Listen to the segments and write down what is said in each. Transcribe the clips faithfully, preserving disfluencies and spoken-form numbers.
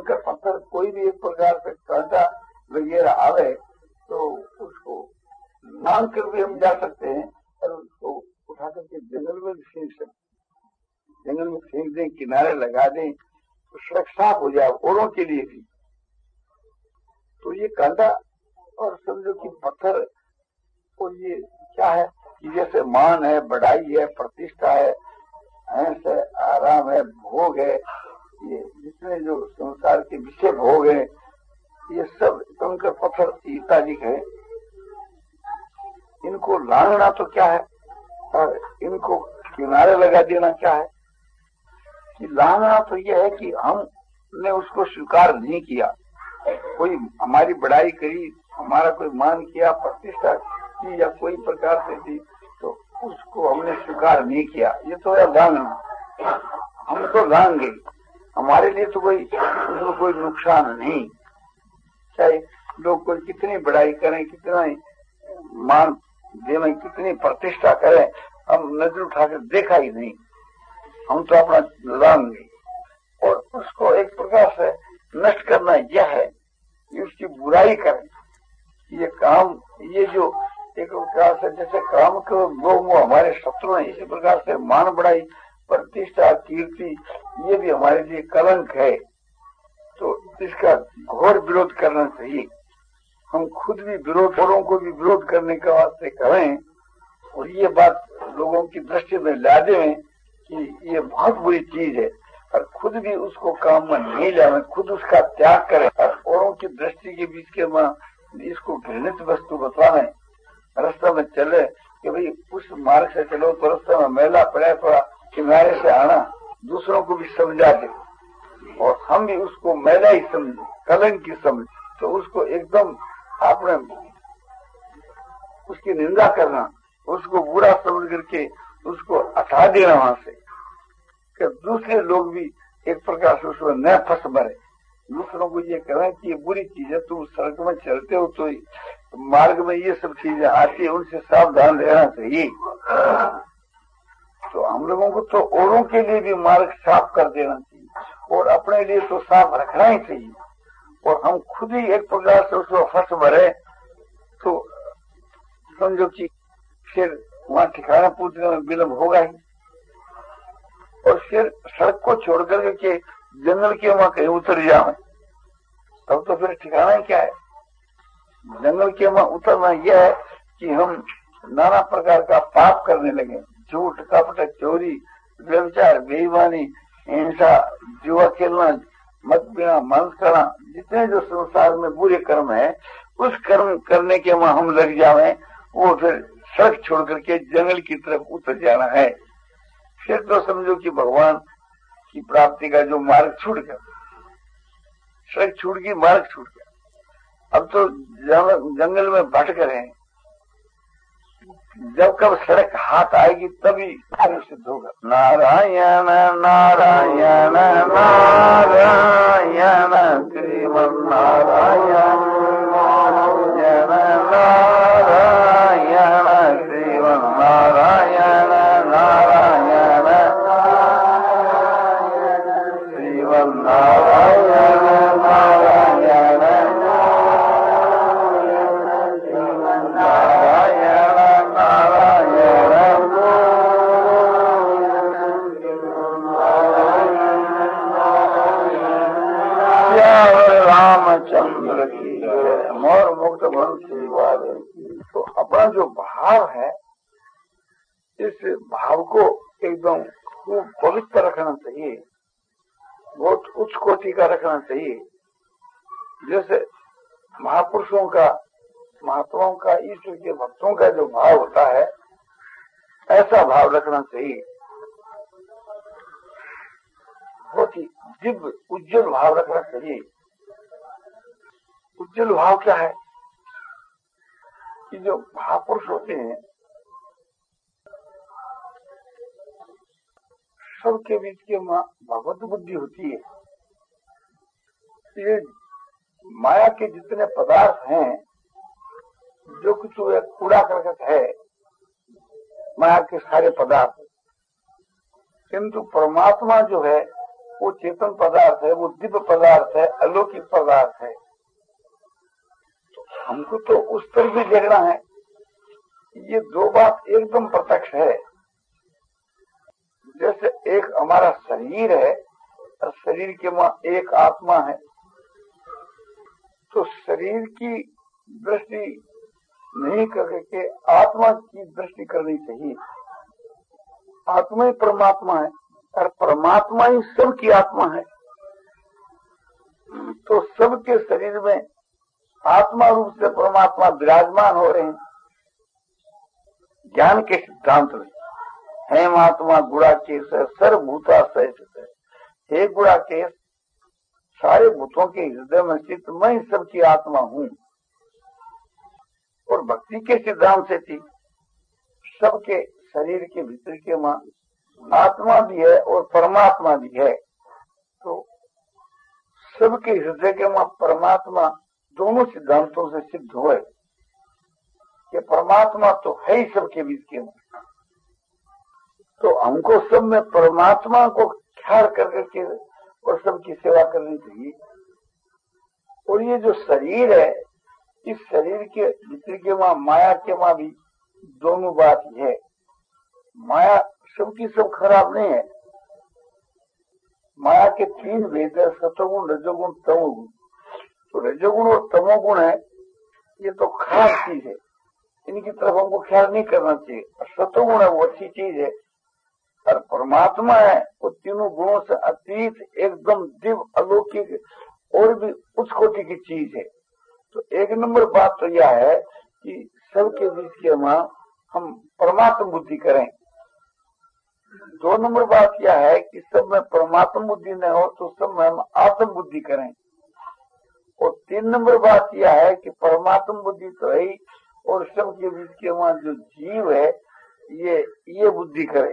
कंकर पत्थर कोई भी एक प्रकार से कांटा वगैरह आवे तो उसको मांग कर भी हम जा सकते हैं और उसको उठा करके जंगल में भी फेंक सकते, जंगल में फेंक दें, किनारे लगा दें तो सड़क साफ हो जाए औरों के लिए भी। तो ये कांटा और समझो कि पत्थर और ये क्या है कि जैसे मान है, बढ़ाई है, प्रतिष्ठा है, ऐश है, आराम है, भोग है, ये जितने जो संसार के विषय भोग है ये सब कंकर पत्थर इत्यादि है। इनको लांघना तो क्या है और इनको किनारे लगा देना क्या है कि लांघना तो यह है कि हमने उसको स्वीकार नहीं किया, कोई हमारी बड़ाई करी, हमारा कोई मान किया, प्रतिष्ठा की या कोई प्रकार से थी तो उसको हमने स्वीकार नहीं किया, ये तो है लांघना। हम तो लांघ गए, हमारे लिए तो कोई उसमें कोई नुकसान नहीं, चाहे लोग कोई कितनी बड़ाई करें, कितना मान देवें, कितनी प्रतिष्ठा करें, हम नजर उठाकर देखा ही नहीं, हम तो अपना लांघ गए। और उसको एक प्रकार से नष्ट करना यह है कि उसकी बुराई करें। ये काम, ये जो एक प्रकार से जैसे काम को लोग वो हमारे शत्रु हैं, इसी प्रकार से मान बढ़ाई, प्रतिष्ठा, कीर्ति ये भी हमारे लिए कलंक है। तो इसका घोर विरोध करना चाहिए। हम खुद भी विरोध, औरों को भी विरोध करने का वास्ते करें और ये बात लोगों की दृष्टि में ला दें कि ये बहुत बुरी चीज है और खुद भी उसको काम में नहीं लावे, खुद उसका त्याग करें और औरों की दृष्टि के बीच के में इसको घृणित वस्तु बतलावे, रास्ता में चले कि भाई उस मार्ग से चलो तो रास्ते में मेला पड़ा थोड़ा किनारे से आना, दूसरों को भी समझा दे और हम भी उसको मेला ही समझे, कलंक की समझ, तो उसको एकदम आपने उसकी निंदा करना, उसको बुरा समझ करके उसको हटा देना वहां से कि दूसरे लोग भी एक प्रकार से उसमें न फंस मरे। दूसरों को ये कहें कि ये बुरी चीज है, तुम सड़क में चलते हो तो मार्ग में ये सब चीजें आती है, उनसे सावधान रहना चाहिए। तो हम लोगों को तो औरों के लिए भी मार्ग साफ कर देना चाहिए और अपने लिए तो साफ रखना ही चाहिए। और हम खुद ही एक प्रकार से उसको फंस मरे तो समझो कि फिर वहां ठिकाना पूछने में विलम्ब होगा ही। और फिर सड़क को छोड़ करके जंगल के वहां कहीं उतर जाए तब तो फिर ठिकाना ही क्या है। जंगल के वहां उतरना यह है कि हम नाना प्रकार का पाप करने लगे, झूठ, कपट, चोरी, व्यभिचार, बेईमानी, हिंसा, जुआ खेलना, मत पीना, मांस खाना, जितने जो संसार में बुरे कर्म है उस कर्म करने के वहां हम लग जावे, वो फिर सड़क छोड़ करके जंगल की तरफ उतर जाना है। फिर तो समझो कि भगवान की प्राप्ति का जो मार्ग छूट गया, सड़क छूट गई, मार्ग छूट गया। अब तो जंगल में भटक रहे हैं, जब कब सड़क हाथ आएगी तभी सिद्ध होगा। नारायण नारायण नारायण श्रीमन नारायण नारायण नारायण श्रीमन नारायण नारायण श्रीमन नारायण नारायण रामचंद्र की मोर मुक्त बंशी वाले की। तो अपना जो भाव है इस भाव को एकदम खूब पवित्र रखना चाहिए, बहुत उच्च कोटि का रखना चाहिए। जैसे महापुरुषों का, महात्माओं का, ईश्वर के भक्तों का जो भाव होता है ऐसा भाव रखना चाहिए। बहुत ही दिव्य उज्जवल भाव रखना चाहिए। उज्जवल भाव क्या है कि जो महापुरुष होते हैं सबके बीच के भगवत बुद्धि होती है। ये माया के जितने पदार्थ हैं, जो कुछ कूड़ा करकट है, माया के सारे पदार्थ, किंतु परमात्मा जो है वो चेतन पदार्थ है, वो दिव्य पदार्थ है, अलौकिक पदार्थ है। तो हमको तो उस पर भी देखना है। ये दो बात एकदम प्रत्यक्ष है। जैसे एक हमारा शरीर है और शरीर के वहां एक आत्मा है, तो शरीर की दृष्टि नहीं करके आत्मा की दृष्टि करनी चाहिए। आत्मा ही परमात्मा है और परमात्मा ही सबकी आत्मा है। तो सबके शरीर में आत्मा रूप से परमात्मा विराजमान हो रहे हैं। ज्ञान के सिद्धांत में हेम आत्मा गुणाकेश है, सर्वभूता सहित है। हे गुणाकेश, सारे भूतों के हृदय में स्थित मैं ही सबकी आत्मा हूँ। और भक्ति के सिद्धांत से थी सबके शरीर के भीतर के मां आत्मा भी है और परमात्मा भी है। तो सबके हृदय के मां परमात्मा दोनों सिद्धांतों से सिद्ध हुए कि परमात्मा तो है ही सबके बीच के मां। तो हमको सब में परमात्मा को ख्याल कर करके और सबकी सेवा करनी चाहिए। और ये जो शरीर है, इस शरीर के भीतर के मां माया के मां भी दोनों बात है। माया सबकी सब खराब नहीं है। माया के तीन भेद है, सतोगुण, रजोगुण, तमोगुण। तो रजोगुण और तमोगुण है, ये तो खराब चीज है, इनकी तरफ हमको ख्याल नहीं करना चाहिए। सतोगुण है वो अच्छी चीज है, और परमात्मा है वो तीनों गुणों से अतीत एकदम दिव्य अलौकिक और भी उच्च कोटि की चीज है। तो एक नंबर बात तो यह है कि सबके बीच के मां हम परमात्मा बुद्धि करें। दो नंबर बात यह है कि सब में परमात्मा बुद्धि न हो तो सब में हम आत्म बुद्धि करें। और तीन नंबर बात यह है कि परमात्मा बुद्धि तो है ही, और सबके बीच के वहां जो जीव है ये ये बुद्धि करे।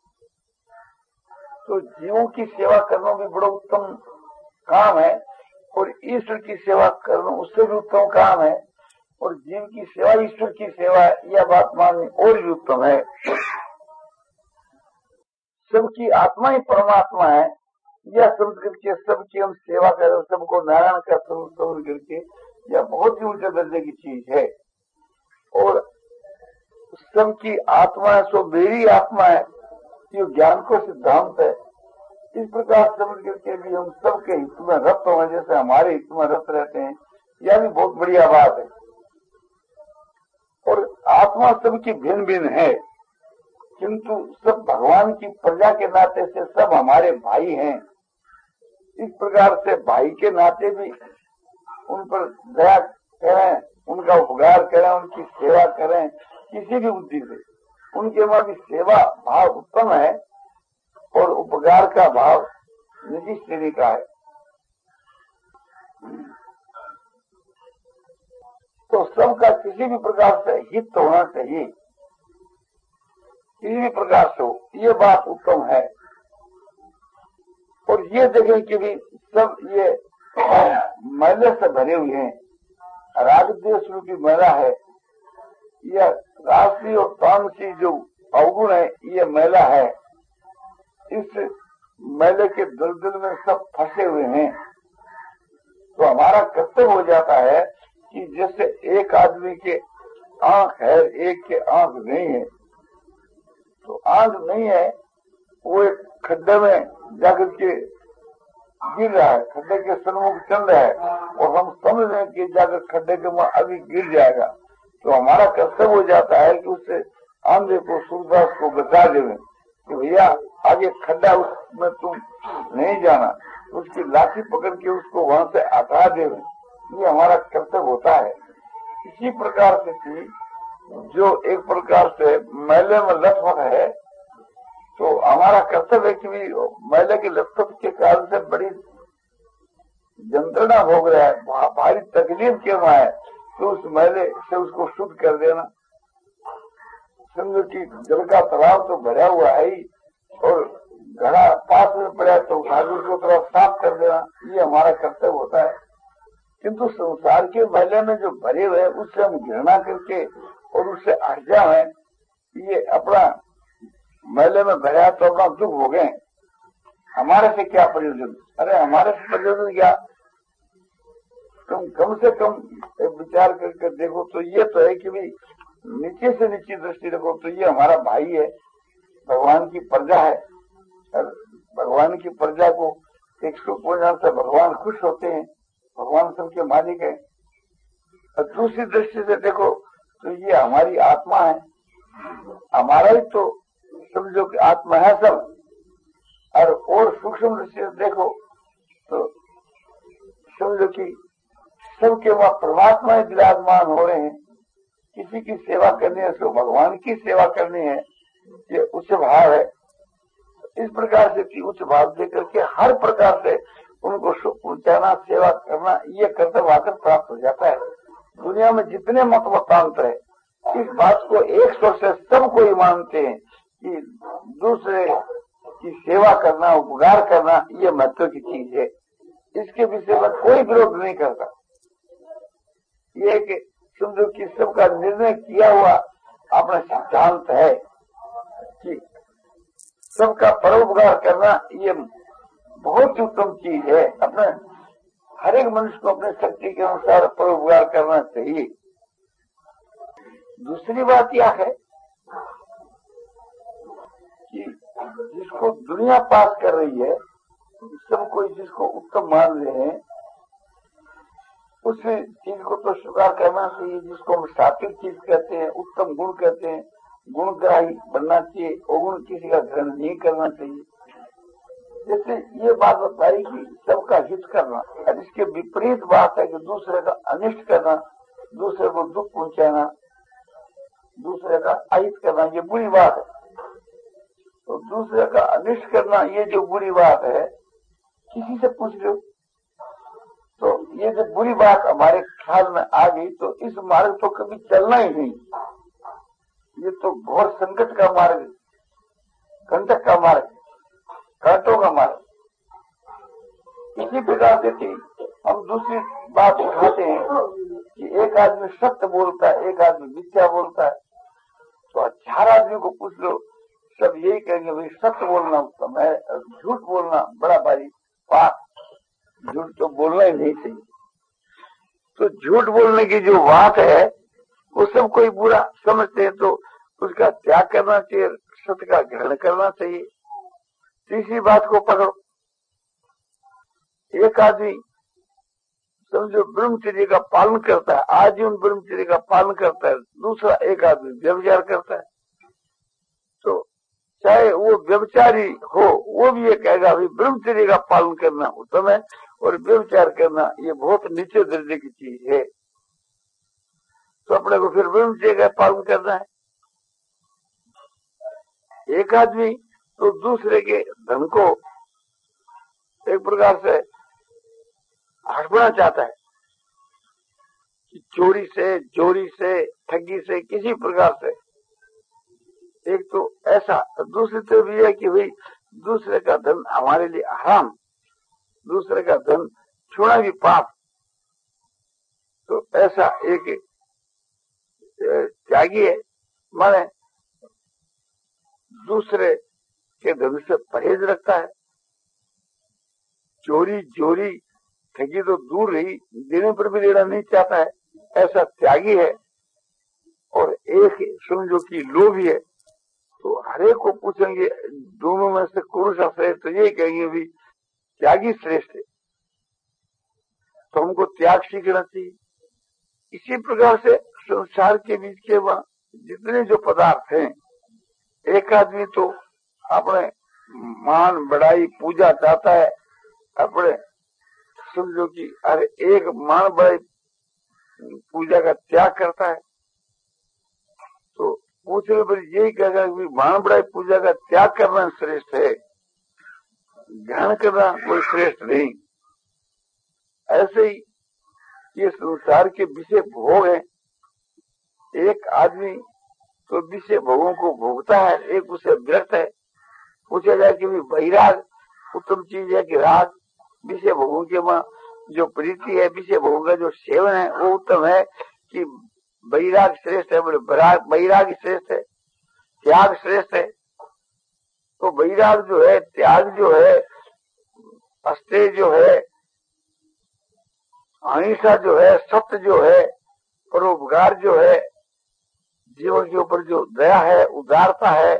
तो जीवों की सेवा करना भी बड़ा उत्तम काम है, और ईश्वर की सेवा करना उससे भी उत्तम काम है। और जीव की सेवा ईश्वर की सेवा, यह बात माननी और भी उत्तम है। सबकी आत्मा ही परमात्मा है, यह समझ करके सबकी हम सेवा करें, सबको नारायण का स्वरूप समझ करके, यह बहुत ही ऊंचे दर्जे की चीज है। और सबकी आत्मा है सो मेरी आत्मा है, ये ज्ञान को सिद्धांत है। इस प्रकार समझ करके भी हम सबके हित में रत हो, जैसे हमारे हित में रत रहते हैं, यह भी बहुत बढ़िया बात है। और आत्मा सबकी भिन्न भिन्न है, किंतु सब भगवान की प्रजा के नाते से सब हमारे भाई हैं। इस प्रकार से भाई के नाते भी उन पर दया करें, उनका उपकार करें, उनकी सेवा करें किसी भी बुद्धि से। उनके वहां भी सेवा भाव उत्तम है और उपकार का भाव निजी श्रेणी का है। तो सबका किसी भी प्रकार से हित होना चाहिए, किसी भी प्रकार से हो, ये बात उत्तम है। और ये देखें कि भी सब ये मैले से भरे हुए हैं, राग द्वेष रूपी मैला है, यह राशि और तामसी जो अवगुण है ये मैला है। इस मैले के दलदल में सब फंसे हुए हैं। तो हमारा कर्तव्य हो जाता है कि जैसे एक आदमी के आंख है, एक के आंख नहीं है, तो आंख नहीं है, वो एक खड्डे में जाकर के गिर रहा है, खड्डे के सन्मुख चल रहा है, और हम समझ रहे हैं कि जाकर खड्डे के मुंह अभी गिर जाएगा। तो हमारा कर्तव्य हो जाता है कि उससे आंधे को, सूरदास को बचा देवे कि भैया आगे खड्डा उसमें तुम नहीं जाना, उसकी लाठी पकड़ के उसको वहां से हटा देवे। ये हमारा कर्तव्य होता है। इसी प्रकार से थी जो एक प्रकार से मैले में लथपथ है, तो हमारा कर्तव्य है कि मैले के लथपथ के कारण से बड़ी यंत्रणा भोग रहा है, भारी तकलीफ क्यों है, तो उस मैले से उसको शुद्ध कर देना। समझो कि जल का तालाब तो भरा हुआ है ही, और घड़ा पास में पड़ा तो उठा के उसको थोड़ा साफ कर देना, ये हमारा कर्तव्य होता है। किंतु संसार के मैले में जो भरे हुए उससे हम घृणा करके और उससे हट जाए, ये अपना मैले में भरा तो अपना दुख हो गए। हमारे से क्या प्रयोजन? अरे हमारे से प्रयोजन क्या, तुम कम से कम विचार करके देखो तो ये तो है कि भाई नीचे से नीचे दृष्टि रखो तो ये हमारा भाई है, भगवान की प्रजा है। और भगवान की प्रजा को एक सुख पहुंचाने से भगवान खुश होते हैं, भगवान सबके मालिक है। और दूसरी दृष्टि से देखो तो ये हमारी आत्मा है, हमारा ही तो समझो कि आत्मा है सब। और और सूक्ष्म दृष्टि से देखो तो समझो कि सबके वहां परमात्मा ही विराजमान हो रहे हैं। किसी की सेवा करनी है उसको भगवान की सेवा करनी है, ये उच्च भाव है। इस प्रकार से उच्च भाव दे करके हर प्रकार से उनको सुख पहुंचाना, सेवा करना, ये कर्तव्य आकर प्राप्त हो जाता है। दुनिया में जितने मत मतांतर है, इस बात को एक स्वर से सब कोई मानते हैं कि दूसरे की सेवा करना, उपकार करना, ये महत्व की चीज है। इसके विषय में कोई विरोध नहीं करता। ये कि समझो कि सबका निर्णय किया हुआ अपना सिद्धांत है कि सबका परोपकार करना ये बहुत उत्तम चीज है। अपने हर एक मनुष्य को अपने शक्ति के अनुसार परोपकार करना चाहिए। दूसरी बात यह है कि जिसको दुनिया पास कर रही है, सब कोई जिसको उत्तम मान रहे हैं, उस चीज को तो स्वीकार करना चाहिए। जिसको हम सात्विक चीज कहते हैं, उत्तम गुण कहते हैं, गुणग्राही बनना चाहिए, अवगुण किसी का ग्रहण नहीं करना चाहिए। जैसे ये बात बताई कि सबका हित करना, और इसके विपरीत बात है कि दूसरे का अनिष्ट करना, दूसरे को दुख पहुंचाना, दूसरे का अहित करना, ये बुरी बात है। तो दूसरे का अनिष्ट करना ये जो बुरी बात है, किसी से पूछ लो तो ये जो बुरी बात हमारे ख्याल में आ गई तो इस मार्ग तो कभी चलना ही नहीं। ये तो घोर संकट का मार्ग, कंटक का मार्ग, कांटों का मार्ग। इसी प्रकार से थी हम दूसरी बात उठाते हैं कि एक आदमी सत्य बोलता है, एक आदमी मिथ्या बोलता है। तो चार आदमी को पूछ लो, सब यही कहेंगे भाई सत्य बोलना उत्तम है, झूठ बोलना बड़ा भारी पाप, झूठ तो बोलना ही नहीं चाहिए। तो झूठ बोलने की जो बात है वो सब कोई बुरा समझते हैं, तो उसका त्याग करना चाहिए, सत्य का ग्रहण करना चाहिए। तीसरी बात को पकड़ो, एक आदमी समझो ब्रह्मचर्य का पालन करता है, आजीवन ब्रह्मचर्य का पालन करता है, दूसरा एक आदमी व्यभिचार करता है। तो चाहे वो व्यभिचारी हो, वो भी ये कहेगा भाई ब्रह्मचर्य का पालन करना उत्तम है और व्यभिचार करना ये बहुत नीचे दर्जे की चीज है। तो अपने को फिर ब्रह्मचर्य का पालन करना है। एक आदमी तो दूसरे के धन को एक प्रकार से हड़पना चाहता है कि चोरी से, चोरी से, ठगी से, किसी प्रकार से। एक तो ऐसा, दूसरी तरफ ये है कि भाई दूसरे का धन हमारे लिए हराम, दूसरे का धन छूना भी पाप। तो ऐसा एक त्यागी है, माने दूसरे के धन से परहेज रखता है। चोरी, चोरी, ठगी तो दूर रही, देने पर भी लेना नहीं चाहता है, ऐसा त्यागी है। और एक समझो कि लोभी है। तो हरेक को पूछेंगे दोनों में से कौन सा श्रेष्ठ, तो यही कहेंगे भी त्यागी श्रेष्ठ है। तो हमको त्याग सीखना चाहिए। इसी प्रकार से संसार के बीच के वहां जितने जो पदार्थ हैं, एक आदमी तो अपने मान बढ़ाई पूजा चाहता है, अपने समझो कि अरे एक मान बढ़ाई पूजा का त्याग करता है। तो पूछने पर यही कहेगा कि मान बढ़ाई पूजा का त्याग करना श्रेष्ठ है, ग्रहण करना कोई श्रेष्ठ नहीं। ऐसे ही ये संसार के विषय भोग है। एक आदमी तो विषय भोगों को भोगता है, एक उसे विरक्त है। पूछा जाए कि वैराग उत्तम चीज है कि राग? विषय भोगों के वहां जो प्रीति है, विषय भोगों का जो सेवन है वो उत्तम है कि वैराग श्रेष्ठ है? बोले वैराग श्रेष्ठ है, त्याग श्रेष्ठ है। तो वैराग जो है, त्याग जो है, अस्तेय जो है, अहिंसा जो है, सत्य जो है, परोपकार जो है, जीवन के ऊपर जो दया है, उदारता है,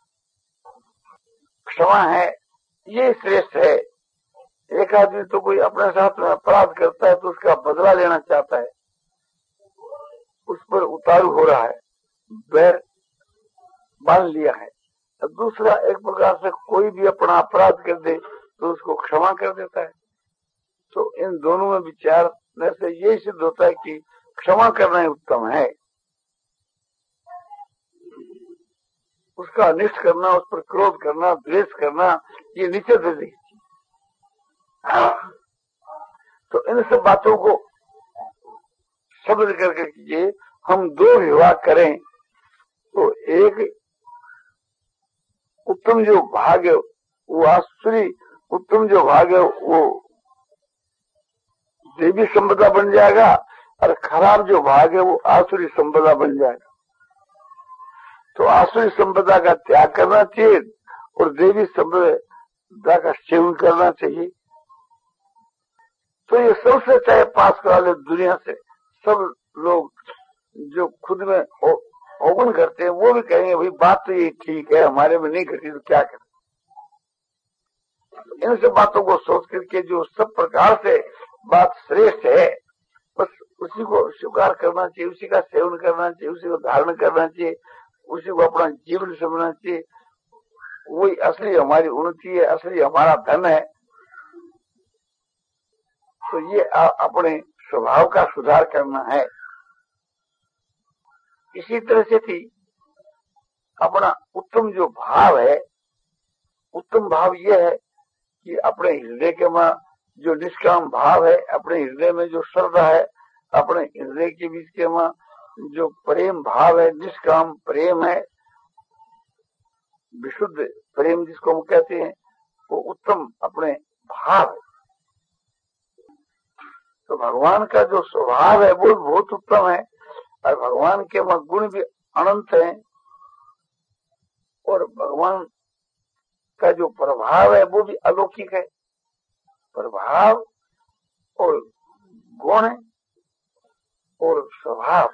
क्षमा है, ये श्रेष्ठ है। एक आदमी तो कोई अपने साथ में अपराध करता है तो उसका बदला लेना चाहता है, उस पर उतारू हो रहा है, बैर बांध लिया है। अब दूसरा एक प्रकार से कोई भी अपना अपराध कर दे तो उसको क्षमा कर देता है। तो इन दोनों में विचारने से यही सिद्ध होता है कि क्षमा करना ही उत्तम है। उसका अनिष्ट करना, उस पर क्रोध करना, द्वेष करना, ये नीचे दे दी। तो इन सब बातों को समझ करके कीजिए, हम दो विवाह करें तो एक उत्तम जो भाग है वो आसुरी, उत्तम जो भाग है वो देवी संपदा बन जाएगा, और खराब जो भाग है वो आसुरी संपदा बन जाएगा। तो आसुरी संपदा का त्याग करना चाहिए और देवी संपदा का सेवन करना चाहिए। तो ये सबसे चाहे पास करा ले दुनिया से, सब लोग जो खुद में ओपन करते हैं वो भी कहेंगे भाई बात तो ये ठीक है, हमारे में नहीं घटी तो क्या करें। इन सब बातों को सोच करके जो सब प्रकार से बात श्रेष्ठ है, बस उसी को स्वीकार करना चाहिए, उसी का सेवन करना चाहिए, उसी को धारण करना चाहिए, उसी को अपना जीवन समझना चाहिए। वही असली हमारी उन्नति है, असली हमारा धन है। तो ये अपने स्वभाव का सुधार करना है। इसी तरह से थी अपना उत्तम जो भाव है, उत्तम भाव ये है कि अपने हृदय के में जो निष्काम भाव है, अपने हृदय में जो श्रद्धा है, अपने हृदय के बीच के में जो प्रेम भाव है, निष्काम प्रेम है, विशुद्ध प्रेम जिसको हम कहते हैं, वो उत्तम अपने भाव है। तो भगवान का जो स्वभाव है वो बहुत उत्तम है, और भगवान के गुण भी अनंत हैं, और भगवान का जो प्रभाव है वो भी अलौकिक है। प्रभाव और गुण और स्वभाव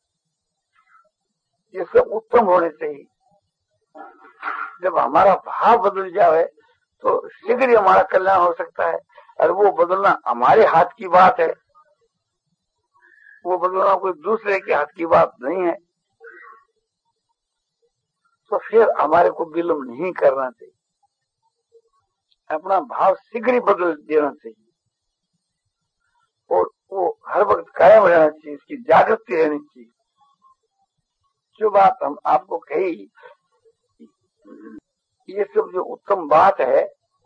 ये सब उत्तम होने चाहिए। जब हमारा भाव बदल जाए तो शीघ्र ही हमारा कल्याण हो सकता है, और वो बदलना हमारे हाथ की बात है, वो बदलना कोई दूसरे के हाथ की बात नहीं है। तो फिर हमारे को विलंब नहीं करना चाहिए, अपना भाव शीघ्र ही बदल देना चाहिए, और वो हर वक्त कायम रहना चाहिए, इसकी जागृति रहनी चाहिए। जो बात हम आपको कही, ये सब जो उत्तम बात है,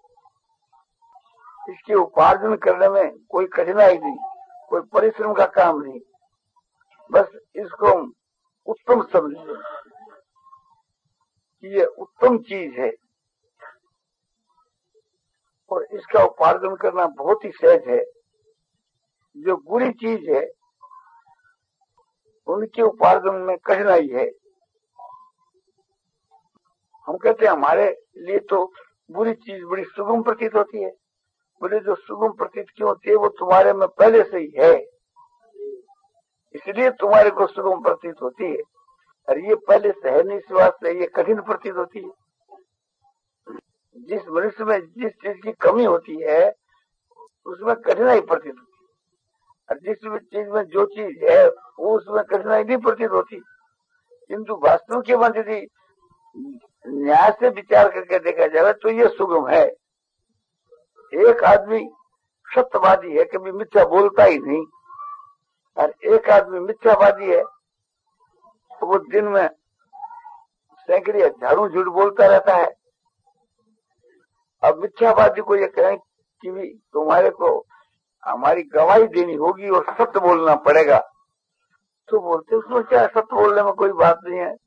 इसके उपार्जन करने में कोई कठिनाई नहीं, कोई परिश्रम का काम नहीं, बस इसको उत्तम समझिए कि ये उत्तम चीज है, और इसका उपार्जन करना बहुत ही सहज है। जो बुरी चीज है उनके उपार्जन में कठिनाई है। हम कहते हैं हमारे लिए तो बुरी चीज बड़ी सुगम प्रतीत होती है। बोले जो सुगम प्रतीत क्यों होती है, वो तुम्हारे में पहले से ही है, इसलिए तुम्हारे को सुगम प्रतीत होती है, और ये पहले से है नहीं, इस वास्ते ये कठिन प्रतीत होती है। जिस मनुष्य में जिस चीज की कमी होती है उसमें कठिनाई प्रतीत होती है, और जिस चीज में जो चीज है वो उसमें कठिनाई नहीं प्रतीत होती। किंतु वास्तव के मन यदि न्याय से विचार करके देखा जाए तो ये सुगम है। एक आदमी सत्यवादी है, कभी मिथ्या बोलता ही नहीं, और एक आदमी मिथ्यावादी है तो वो दिन में सैकड़े हजारों झूठ बोलता रहता है। अब मिथ्यावादी को ये कहें कि भी तुम्हारे को हमारी गवाही देनी होगी और सत्य बोलना पड़ेगा, तो बोलते उसमें क्या, सत्य बोलने में कोई बात नहीं है,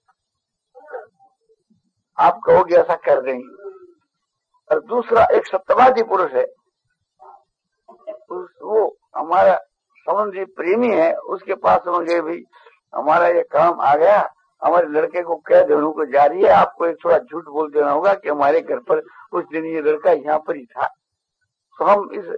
आप कहोगे ऐसा कर देंगे। और दूसरा एक सत्यवादी पुरुष है, उस, वो हमारा संबंधी प्रेमी है, उसके पास हम गए, भाई हमारा ये काम आ गया, हमारे लड़के को कह देने को जा रही है, आपको एक थोड़ा झूठ बोल देना होगा कि हमारे घर पर उस दिन ये लड़का यहाँ पर ही था। तो हम इस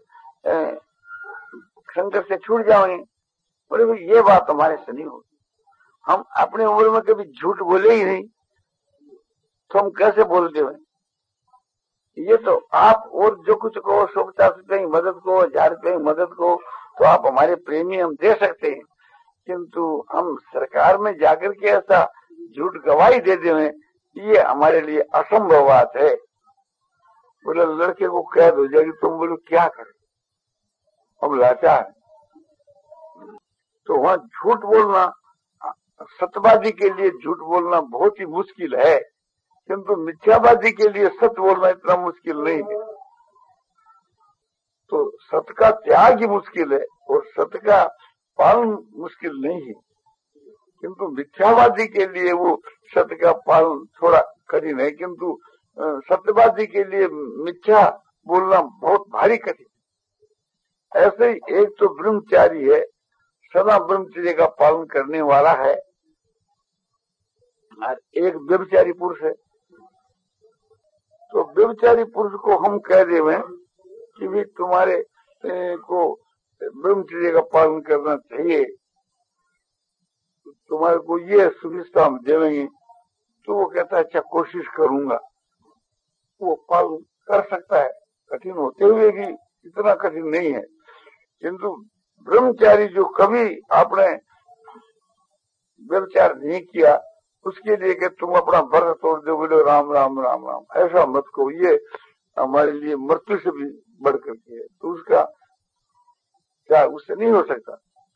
संकट से छूट जाएंगे। बोले भाई ये बात हमारे से नहीं होगी, हम अपने उम्र में कभी झूठ बोले ही नहीं, तो हम कैसे बोलते हुए? ये तो आप और जो कुछ कहो, सौ पचास रुपये की मदद को, हजार रुपये की मदद को, तो आप हमारे प्रेमी, हम दे सकते हैं, किंतु हम सरकार में जाकर के ऐसा झूठ गवाही दे दें, ये हमारे लिए असंभव बात है। बोले लड़के को कैद हो जाएगी, तुम बोलो क्या करें, अब लाचार। तो वहां झूठ बोलना, सत्यवादी के लिए झूठ बोलना बहुत ही मुश्किल है, किंतु मिथ्यावादी के लिए सत्य बोलना इतना मुश्किल नहीं है। तो सत्य का त्याग ही मुश्किल है और सत्य का पालन मुश्किल नहीं है, किंतु मिथ्यावादी के लिए वो सत्य का पालन थोड़ा कठिन है, किंतु सत्यवादी के लिए मिथ्या बोलना बहुत भारी कठिन। ऐसे ही एक तो ब्रह्मचारी है, सदा ब्रह्मचर्य का पालन करने वाला है, और एक व्यभिचारी पुरुष है। तो व्यभिचारी पुरुष को हम कह देवे कि भी तुम्हारे ए, को ब्रह्मचर्य का पालन करना चाहिए, तुम्हारे को ये सुविधा हम देवेंगे, तो वो कहता है अच्छा कोशिश करूंगा, वो पालन कर सकता है, कठिन होते हुए भी इतना कठिन नहीं है। किंतु ब्रह्मचारी जो कभी आपने व्यभिचार नहीं किया, उसके लिए कि तुम अपना व्रत तोड़ दो, बोलो राम राम राम राम, ऐसा मत को, ये हमारे लिए मृत्यु से भी बढ़ करके है, तो उसका क्या, उससे नहीं हो सकता।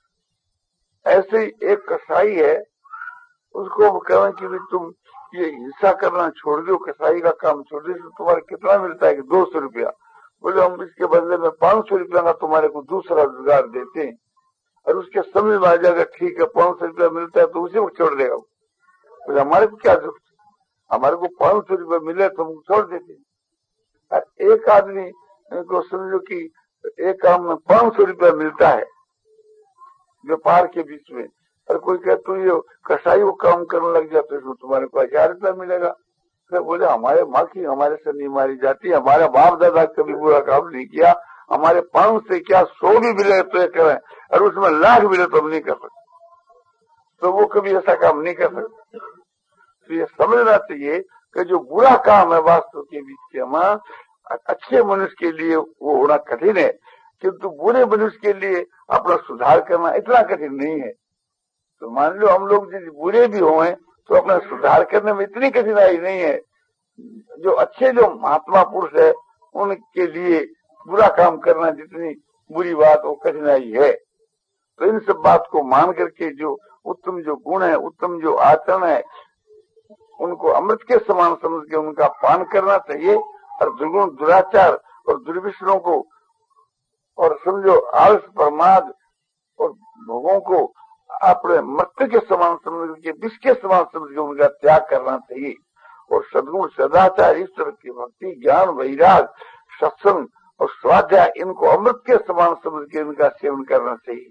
ऐसे ही एक कसाई है, उसको हम कहें कि भी तुम ये हिंसा करना छोड़ दो, कसाई का काम छोड़ दो, तो तुम्हारे कितना मिलता है कि दो सौ रुपया। बोले हम इसके बदले में पांच सौ रुपया का तुम्हारे को दूसरा रोजगार देते हैं, और उसके समझ में आ जाएगा ठीक है पांच सौ रुपया मिलता है, तो उसी को छोड़ देगा। बोले हमारे को क्या जरूरत, हमारे को पांच सौ रुपया मिले तो हम छोड़ देते हैं। और एक आदमी को समझो कि एक काम में पांच सौ रुपया मिलता है व्यापार के बीच में, और कोई कहते तो ये कसाई वो काम करने लग जाते तो तुम्हारे को हजार रुपया मिलेगा। फिर बोले हमारे माँ की हमारे से नहीं मारी जाती, हमारे बाप दादा कभी बुरा काम नहीं किया, हमारे पांच से क्या सौ भी मिले तो ये करें, और उसमें लाख मिले तो हम नहीं कर सकते, तो वो कभी ऐसा काम नहीं कर सकते। तो ये समझना चाहिए कि जो बुरा काम है वास्तव के बीच में, अच्छे मनुष्य के लिए वो होना कठिन है, किंतु बुरे मनुष्य के लिए अपना सुधार करना इतना कठिन नहीं है। तो मान लो हम लोग यदि बुरे भी हों तो अपना सुधार करने में इतनी कठिनाई नहीं है। जो अच्छे जो महात्मा पुरुष है उनके लिए बुरा काम करना जितनी बुरी बात वो कठिनाई है। तो इन सब बात को मान करके जो उत्तम जो गुण है, उत्तम जो आचरण है, उनको अमृत के समान समझ के उनका पान करना चाहिए, और दुर्गुण दुराचार और दुर्विषयों को और समझो आलस प्रमाद और भोगों को अपने मृत्यु के समान समझ के, विष के समान समझ के उनका त्याग करना चाहिए, और सद्गुण सदाचार ईश्वर की भक्ति ज्ञान वैराग सत्संग और स्वाध्याय इनको अमृत के समान समझ के इनका सेवन करना चाहिए।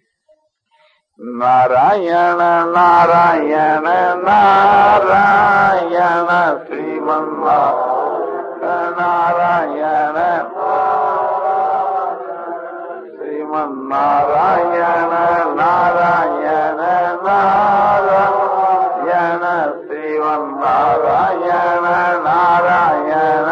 नारायण नारायण नारायण श्रीमन नारायण श्रीमन नारायण नारायण नारायण श्रीमन नारायण नारायण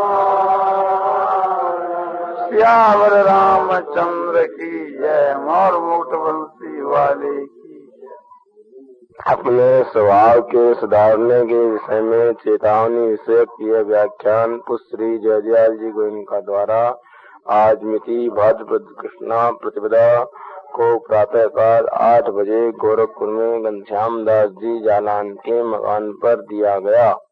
श्यावर रामचंद्र की जय, मोर मुकुट बंसी वाले की जय। अपने स्वभाव के सुधारने के विषय में चेतावनी विषय यह व्याख्यान पुश्री जयदयाल जी गोइनका द्वारा आज मिति भाद्रपद कृष्णा प्रतिपदा को प्रातःकाल आठ बजे गोरखपुर में घनश्याम दास जी जालान के मकान पर दिया गया।